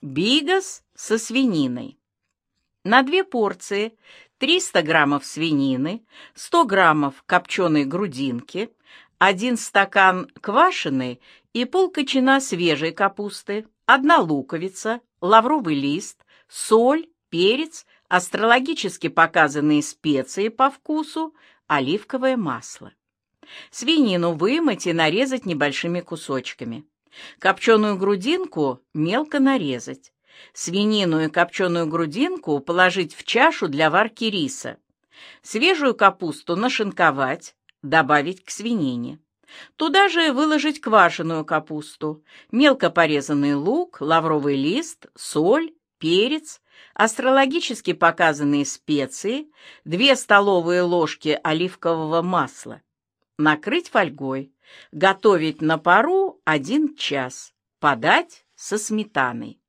Бигос со свининой. На 2 порции 300 граммов свинины, 100 граммов копченой грудинки, 1 стакан квашеной и полкочана свежей капусты, 1 луковица, лавровый лист, соль, перец, астрологически показанные специи по вкусу, оливковое масло. Свинину вымыть и нарезать небольшими кусочками. Копченую грудинку мелко нарезать. Свинину и копченую грудинку положить в чашу для варки риса. Свежую капусту нашинковать, добавить к свинине. Туда же выложить квашеную капусту, мелко порезанный лук, лавровый лист, соль, перец, астрологически показанные специи, 2 столовые ложки оливкового масла. Накрыть фольгой. Готовить на пару 1 час. Подать со сметаной.